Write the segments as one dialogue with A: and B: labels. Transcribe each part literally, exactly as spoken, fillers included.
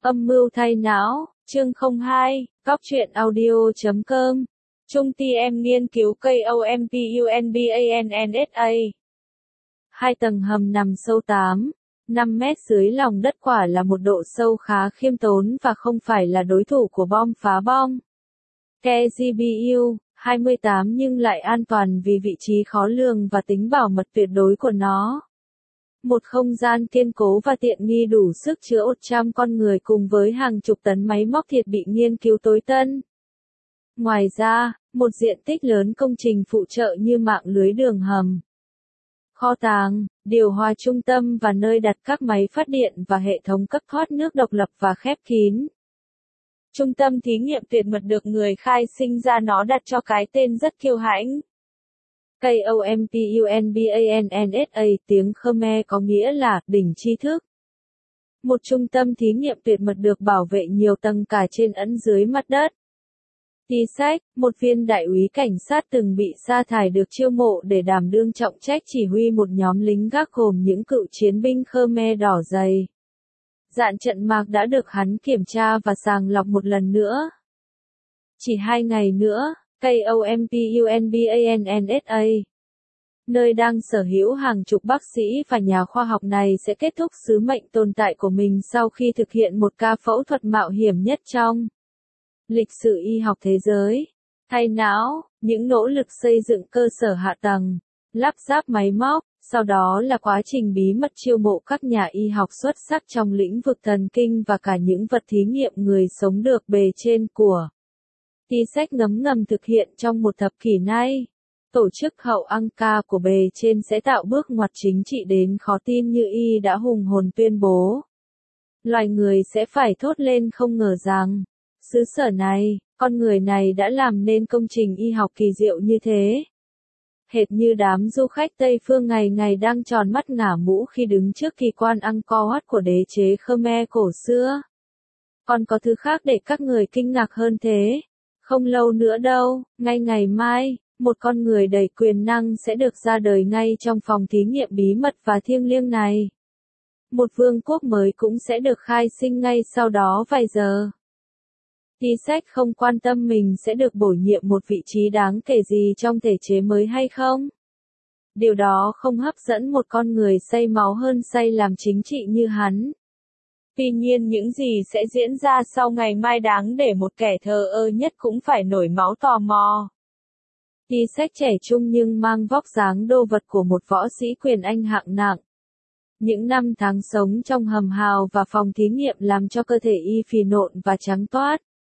A: Âm mưu thay não, chương không hai, góc truyện audio chấm com. Trung ty em nghiên cứu cây OMPUNBANNSA. Hai tầng hầm nằm sâu tám, năm mét dưới lòng đất, quả là một độ sâu khá khiêm tốn và không phải là đối thủ của bom phá bom ca giê bê u hai mươi tám, nhưng lại an toàn vì vị trí khó lường và tính bảo mật tuyệt đối của nó. Một không gian kiên cố và tiện nghi đủ sức chứa một trăm con người cùng với hàng chục tấn máy móc thiết bị nghiên cứu tối tân. Ngoài ra, một diện tích lớn công trình phụ trợ như mạng lưới đường hầm, kho tàng, điều hòa trung tâm và nơi đặt các máy phát điện và hệ thống cấp thoát nước độc lập và khép kín. Trung tâm thí nghiệm tuyệt mật được người khai sinh ra nó đặt cho cái tên rất kiêu hãnh. KOMPUNBANNSA, tiếng Khmer có nghĩa là đỉnh tri thức. Một trung tâm thí nghiệm tuyệt mật được bảo vệ nhiều tầng cả trên lẫn dưới mặt đất. T-sách, một viên đại úy cảnh sát từng bị sa thải, được chiêu mộ để đảm đương trọng trách chỉ huy một nhóm lính gác gồm những cựu chiến binh Khmer đỏ dày. Dạn trận mạc đã được hắn kiểm tra và sàng lọc một lần nữa. Chỉ hai ngày nữa, KOMPUNBANNSA, nơi đang sở hữu hàng chục bác sĩ và nhà khoa học này, sẽ kết thúc sứ mệnh tồn tại của mình sau khi thực hiện một ca phẫu thuật mạo hiểm nhất trong lịch sử y học thế giới. Thay não, những nỗ lực xây dựng cơ sở hạ tầng, lắp ráp máy móc, sau đó là quá trình bí mật chiêu mộ các nhà y học xuất sắc trong lĩnh vực thần kinh và cả những vật thí nghiệm người sống được bề trên của T-sách ngấm ngầm thực hiện trong một thập kỷ nay. Tổ chức hậu Angka của bề trên sẽ tạo bước ngoặt chính trị đến khó tin như y đã hùng hồn tuyên bố. Loài người sẽ phải thốt lên không ngờ rằng, xứ sở này, con người này đã làm nên công trình y học kỳ diệu như thế. Hệt như đám du khách Tây phương ngày ngày đang tròn mắt ngả mũ khi đứng trước kỳ quan Angkor Wat của đế chế Khmer cổ xưa. Còn có thứ khác để các người kinh ngạc hơn thế. Không lâu nữa đâu, ngay ngày mai, một con người đầy quyền năng sẽ được ra đời ngay trong phòng thí nghiệm bí mật và thiêng liêng này. Một vương quốc mới cũng sẽ được khai sinh ngay sau đó vài giờ. T-sách không quan tâm mình sẽ được bổ nhiệm một vị trí đáng kể gì trong thể chế mới hay không. Điều đó không hấp dẫn một con người say máu hơn say làm chính trị như hắn. Tuy nhiên những gì sẽ diễn ra sau ngày mai đáng để một kẻ thờ ơ nhất cũng phải nổi máu tò mò. T-sách trẻ trung nhưng mang vóc dáng đô vật của một võ sĩ quyền Anh hạng nặng. Những năm tháng sống trong hầm hào và phòng thí nghiệm làm cho cơ thể y phì nộn và trắng toát.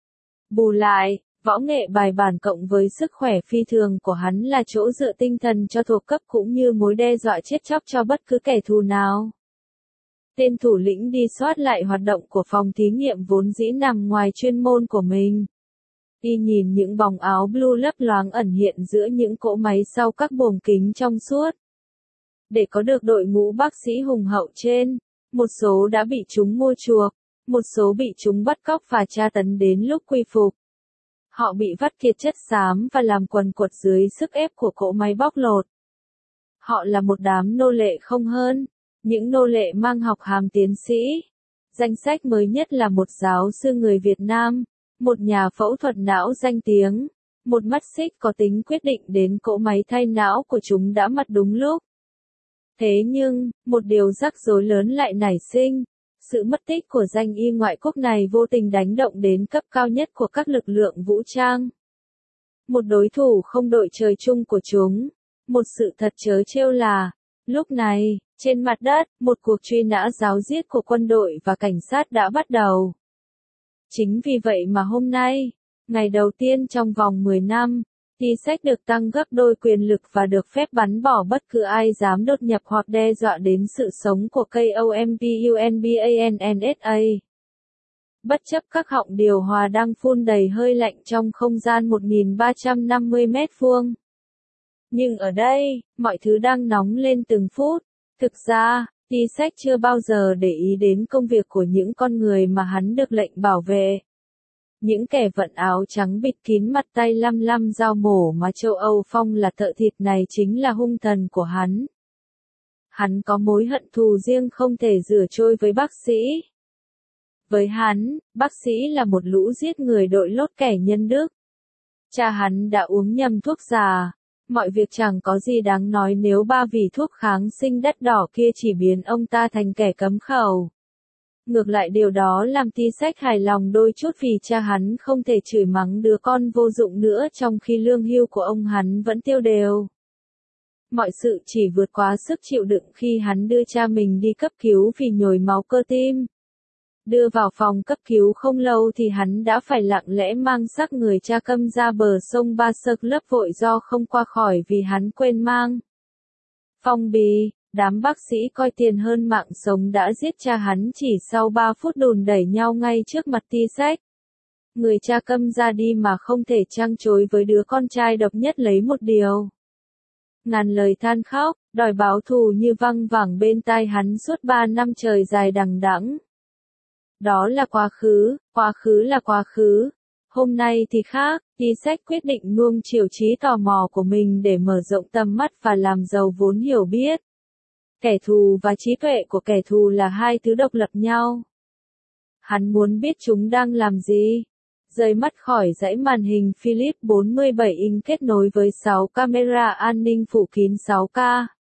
A: Bù lại, võ nghệ bài bản cộng với sức khỏe phi thường của hắn là chỗ dựa tinh thần cho thuộc cấp cũng như mối đe dọa chết chóc cho bất cứ kẻ thù nào. Tên thủ lĩnh đi soát lại hoạt động của phòng thí nghiệm vốn dĩ nằm ngoài chuyên môn của mình. Y nhìn những bóng áo blue lấp loáng ẩn hiện giữa những cỗ máy sau các buồng kính trong suốt. Để có được đội ngũ bác sĩ hùng hậu trên, một số đã bị chúng mua chuộc, một số bị chúng bắt cóc và tra tấn đến lúc quy phục. Họ bị vắt kiệt chất xám và làm quần quật dưới sức ép của cỗ máy bóc lột. Họ là một đám nô lệ không hơn, những nô lệ mang học hàm tiến sĩ. Danh sách mới nhất là một giáo sư người Việt Nam, một nhà phẫu thuật não danh tiếng, một mắt xích có tính quyết định đến cỗ máy thay não của chúng đã mất đúng lúc. Thế nhưng, một điều rắc rối lớn lại nảy sinh. Sự mất tích của danh y ngoại quốc này vô tình đánh động đến cấp cao nhất của các lực lượng vũ trang. Một đối thủ không đội trời chung của chúng. Một sự thật trớ trêu là, lúc này, trên mặt đất, một cuộc truy nã ráo riết của quân đội và cảnh sát đã bắt đầu. Chính vì vậy mà hôm nay, ngày đầu tiên trong vòng mười năm, T-sách được tăng gấp đôi quyền lực và được phép bắn bỏ bất cứ ai dám đột nhập hoặc đe dọa đến sự sống của KOMPUNBANNSA. Bất chấp các họng điều hòa đang phun đầy hơi lạnh trong không gian một nghìn ba trăm năm mươi mét vuông. Nhưng ở đây, mọi thứ đang nóng lên từng phút. Thực ra, T-sách chưa bao giờ để ý đến công việc của những con người mà hắn được lệnh bảo vệ. Những kẻ vận áo trắng bịt kín mặt tay lăm lăm dao mổ mà châu Âu phong là thợ thịt này chính là hung thần của hắn. Hắn có mối hận thù riêng không thể rửa trôi với bác sĩ. Với hắn, bác sĩ là một lũ giết người đội lốt kẻ nhân đức. Cha hắn đã uống nhầm thuốc già. Mọi việc chẳng có gì đáng nói nếu ba vị thuốc kháng sinh đắt đỏ kia chỉ biến ông ta thành kẻ cấm khẩu. Ngược lại điều đó làm Ti Sách hài lòng đôi chút vì cha hắn không thể chửi mắng đứa con vô dụng nữa trong khi lương hưu của ông hắn vẫn tiêu đều. Mọi sự chỉ vượt quá sức chịu đựng khi hắn đưa cha mình đi cấp cứu vì nhồi máu cơ tim. Đưa vào phòng cấp cứu không lâu thì hắn đã phải lặng lẽ mang xác người cha Câm ra bờ sông Ba Sơ Lớp vội do không qua khỏi vì hắn quên mang phong bì. Đám bác sĩ coi tiền hơn mạng sống đã giết cha hắn chỉ sau ba phút đùn đẩy nhau ngay trước mặt Ti Sách. Người cha Câm ra đi mà không thể trăng chối với đứa con trai độc nhất lấy một điều. Ngàn lời than khóc, đòi báo thù như văng vẳng bên tai hắn suốt ba năm trời dài đằng đẵng. Đó là quá khứ, quá khứ là quá khứ. Hôm nay thì khác, Ti Sách quyết định nuông chiều trí tò mò của mình để mở rộng tầm mắt và làm giàu vốn hiểu biết. Kẻ thù và trí tuệ của kẻ thù là hai thứ độc lập nhau. Hắn muốn biết chúng đang làm gì. Rời mắt khỏi dãy màn hình Philips bốn mươi bảy inch kết nối với sáu camera an ninh phủ kín sáu K.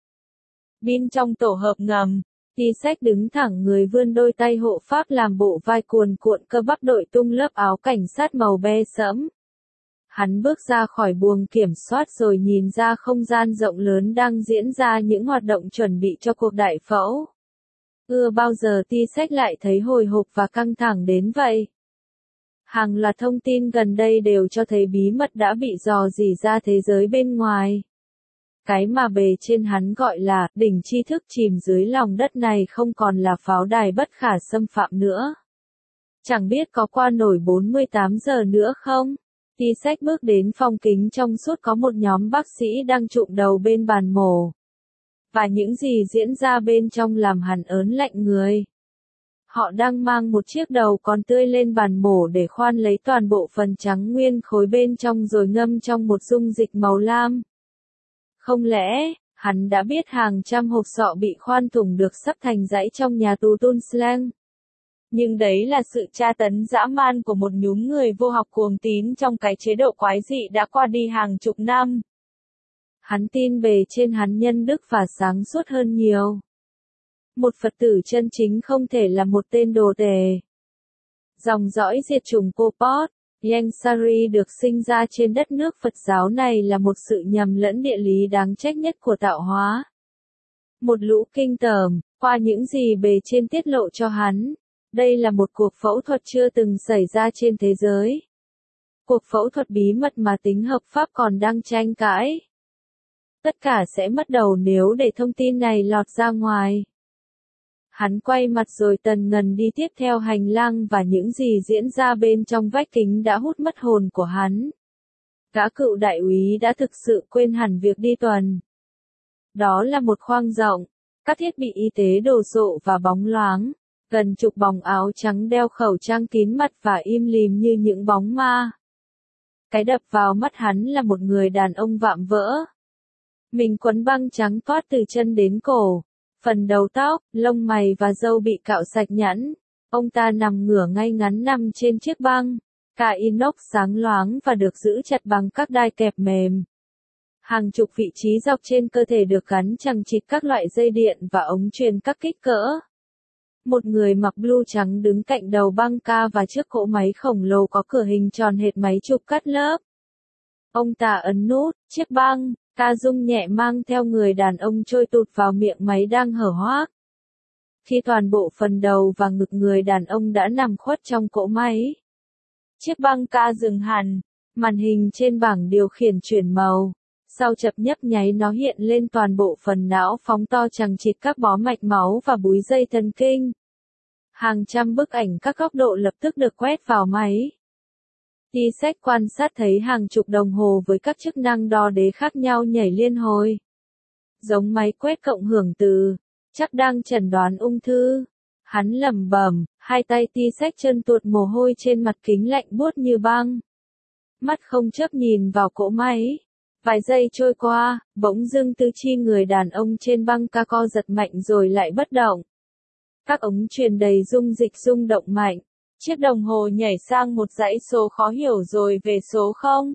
A: Pin trong tổ hợp ngầm. Ti Sách đứng thẳng người vươn đôi tay hộ pháp làm bộ vai cuồn cuộn cơ bắp đội tung lớp áo cảnh sát màu be sẫm. Hắn bước ra khỏi buồng kiểm soát rồi nhìn ra không gian rộng lớn đang diễn ra những hoạt động chuẩn bị cho cuộc đại phẫu. Ưa bao giờ Ti Sách lại thấy hồi hộp và căng thẳng đến vậy. Hàng loạt thông tin gần đây đều cho thấy bí mật đã bị dò dỉ ra thế giới bên ngoài. Cái mà bề trên hắn gọi là đỉnh tri thức chìm dưới lòng đất này không còn là pháo đài bất khả xâm phạm nữa. Chẳng biết có qua nổi bốn mươi tám giờ nữa không? Ti Sách bước đến phòng kính trong suốt có một nhóm bác sĩ đang chụm đầu bên bàn mổ. Và những gì diễn ra bên trong làm hắn ớn lạnh người. Họ đang mang một chiếc đầu còn tươi lên bàn mổ để khoan lấy toàn bộ phần trắng nguyên khối bên trong rồi ngâm trong một dung dịch màu lam. Không lẽ, hắn đã biết hàng trăm hộp sọ bị khoan thủng được sắp thành dãy trong nhà tù Tunslang? Nhưng đấy là sự tra tấn dã man của một nhúm người vô học cuồng tín trong cái chế độ quái dị đã qua đi hàng chục năm. Hắn tin bề trên hắn nhân đức và sáng suốt hơn nhiều. Một Phật tử chân chính không thể là một tên đồ tể. Dòng dõi diệt chủng Pol Pot, Ieng Sari được sinh ra trên đất nước Phật giáo này là một sự nhầm lẫn địa lý đáng trách nhất của tạo hóa. Một lũ kinh tởm, qua những gì bề trên tiết lộ cho hắn. Đây là một cuộc phẫu thuật chưa từng xảy ra trên thế giới. Cuộc phẫu thuật bí mật mà tính hợp pháp còn đang tranh cãi. Tất cả sẽ mất đầu nếu để thông tin này lọt ra ngoài. Hắn quay mặt rồi tần ngần đi tiếp theo hành lang và những gì diễn ra bên trong vách kính đã hút mất hồn của hắn. Gã cựu đại úy đã thực sự quên hẳn việc đi tuần. Đó là một khoang rộng, các thiết bị y tế đồ sộ và bóng loáng. Gần chục bóng áo trắng đeo khẩu trang kín mặt và im lìm như những bóng ma. Cái đập vào mắt hắn là một người đàn ông vạm vỡ. Mình quấn băng trắng toát từ chân đến cổ. Phần đầu tóc, lông mày và râu bị cạo sạch nhẵn. Ông ta nằm ngửa ngay ngắn nằm trên chiếc băng. Cả inox sáng loáng và được giữ chặt bằng các đai kẹp mềm. Hàng chục vị trí dọc trên cơ thể được gắn chằng chịt các loại dây điện và ống truyền các kích cỡ. Một người mặc blue trắng đứng cạnh đầu băng ca và chiếc cỗ máy khổng lồ có cửa hình tròn hệt máy chụp cắt lớp. Ông ta ấn nút, chiếc băng ca rung nhẹ mang theo người đàn ông trôi tụt vào miệng máy đang hở hoác. Khi toàn bộ phần đầu và ngực người đàn ông đã nằm khuất trong cỗ máy. Chiếc băng ca dừng hẳn, màn hình trên bảng điều khiển chuyển màu. Sau chập nhấp nháy nó hiện lên toàn bộ phần não phóng to chằng chịt các bó mạch máu và búi dây thần kinh. Hàng trăm bức ảnh các góc độ lập tức được quét vào máy. Ti Sách quan sát thấy hàng chục đồng hồ với các chức năng đo đếm khác nhau nhảy liên hồi. Giống máy quét cộng hưởng từ, chắc đang chẩn đoán ung thư. Hắn lẩm bẩm, hai tay Ti Sách chân tuột mồ hôi trên mặt kính lạnh buốt như băng. Mắt không chớp nhìn vào cỗ máy. Vài giây trôi qua, bỗng dưng tứ chi người đàn ông trên băng ca co giật mạnh rồi lại bất động. Các ống truyền đầy dung dịch rung động mạnh. Chiếc đồng hồ nhảy sang một dãy số khó hiểu rồi về số không.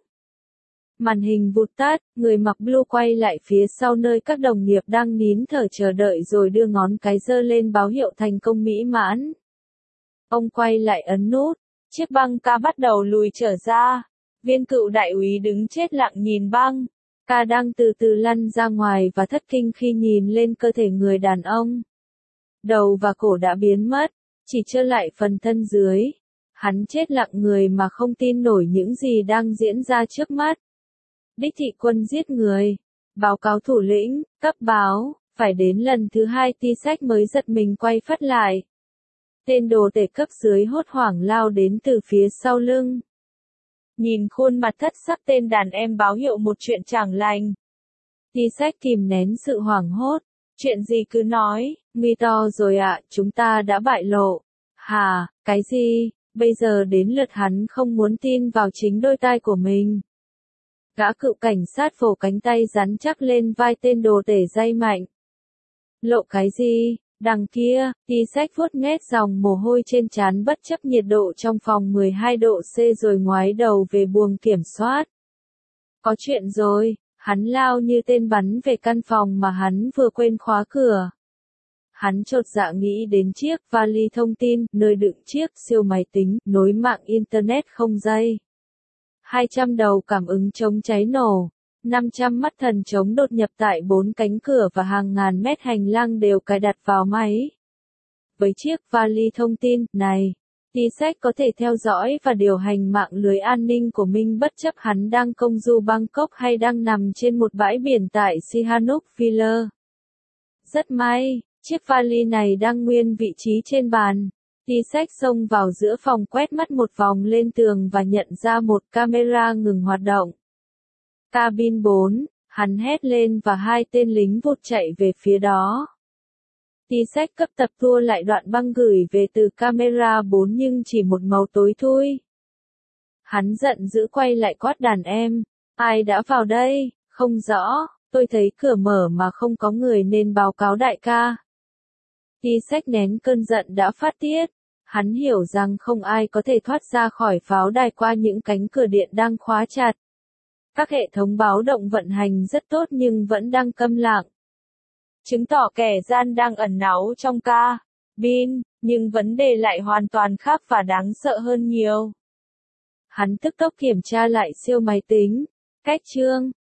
A: Màn hình vụt tắt, người mặc blue quay lại phía sau nơi các đồng nghiệp đang nín thở chờ đợi rồi đưa ngón cái giơ lên báo hiệu thành công mỹ mãn. Ông quay lại ấn nút, chiếc băng ca bắt đầu lùi trở ra. Viên cựu đại úy đứng chết lặng nhìn băng ca đang từ từ lăn ra ngoài và thất kinh khi nhìn lên cơ thể người đàn ông. Đầu và cổ đã biến mất, chỉ trơ lại phần thân dưới. Hắn chết lặng người mà không tin nổi những gì đang diễn ra trước mắt. Đích thị quân giết người. Báo cáo thủ lĩnh, cấp báo, phải đến lần thứ hai Ti Sách mới giật mình quay phắt lại. Tên đồ tể cấp dưới hốt hoảng lao đến từ phía sau lưng. Nhìn khuôn mặt thất sắc tên đàn em báo hiệu một chuyện chẳng lành. Ti Sách kìm nén sự hoảng hốt. Chuyện gì cứ nói, nguy to rồi ạ, chúng ta đã bại lộ. Hà, cái gì, bây giờ đến lượt hắn không muốn tin vào chính đôi tai của mình. Gã cựu cảnh sát vồ cánh tay rắn chắc lên vai tên đồ tể day mạnh. Lộ cái gì, đằng kia, Ti Sách vuốt nghét dòng mồ hôi trên trán bất chấp nhiệt độ trong phòng mười hai độ C rồi ngoái đầu về buồng kiểm soát. Có chuyện rồi, hắn lao như tên bắn về căn phòng mà hắn vừa quên khóa cửa. Hắn chột dạ nghĩ đến chiếc vali thông tin, nơi đựng chiếc siêu máy tính, nối mạng Internet không dây. hai trăm đầu cảm ứng chống cháy nổ, năm trăm mắt thần chống đột nhập tại bốn cánh cửa và hàng ngàn mét hành lang đều cài đặt vào máy. Với chiếc vali thông tin này, Ti Sách có thể theo dõi và điều hành mạng lưới an ninh của mình bất chấp hắn đang công du Bangkok hay đang nằm trên một bãi biển tại Sihanouk Villa. Rất may, chiếc vali này đang nguyên vị trí trên bàn. Ti Sách xông vào giữa phòng quét mắt một vòng lên tường và nhận ra một camera ngừng hoạt động. Cabin bốn, hắn hét lên và hai tên lính vụt chạy về phía đó. Ti Sách cấp tập tua lại đoạn băng gửi về từ camera bốn nhưng chỉ một màu tối thui. Hắn giận dữ quay lại quát đàn em. Ai đã vào đây? Không rõ, tôi thấy cửa mở mà không có người nên báo cáo đại ca. Ti Sách nén cơn giận đã phát tiết. Hắn hiểu rằng không ai có thể thoát ra khỏi pháo đài qua những cánh cửa điện đang khóa chặt. Các hệ thống báo động vận hành rất tốt nhưng vẫn đang câm lặng. Chứng tỏ kẻ gian đang ẩn náu trong cabin, nhưng vấn đề lại hoàn toàn khác và đáng sợ hơn nhiều. Hắn tức tốc kiểm tra lại siêu máy tính. Cách chương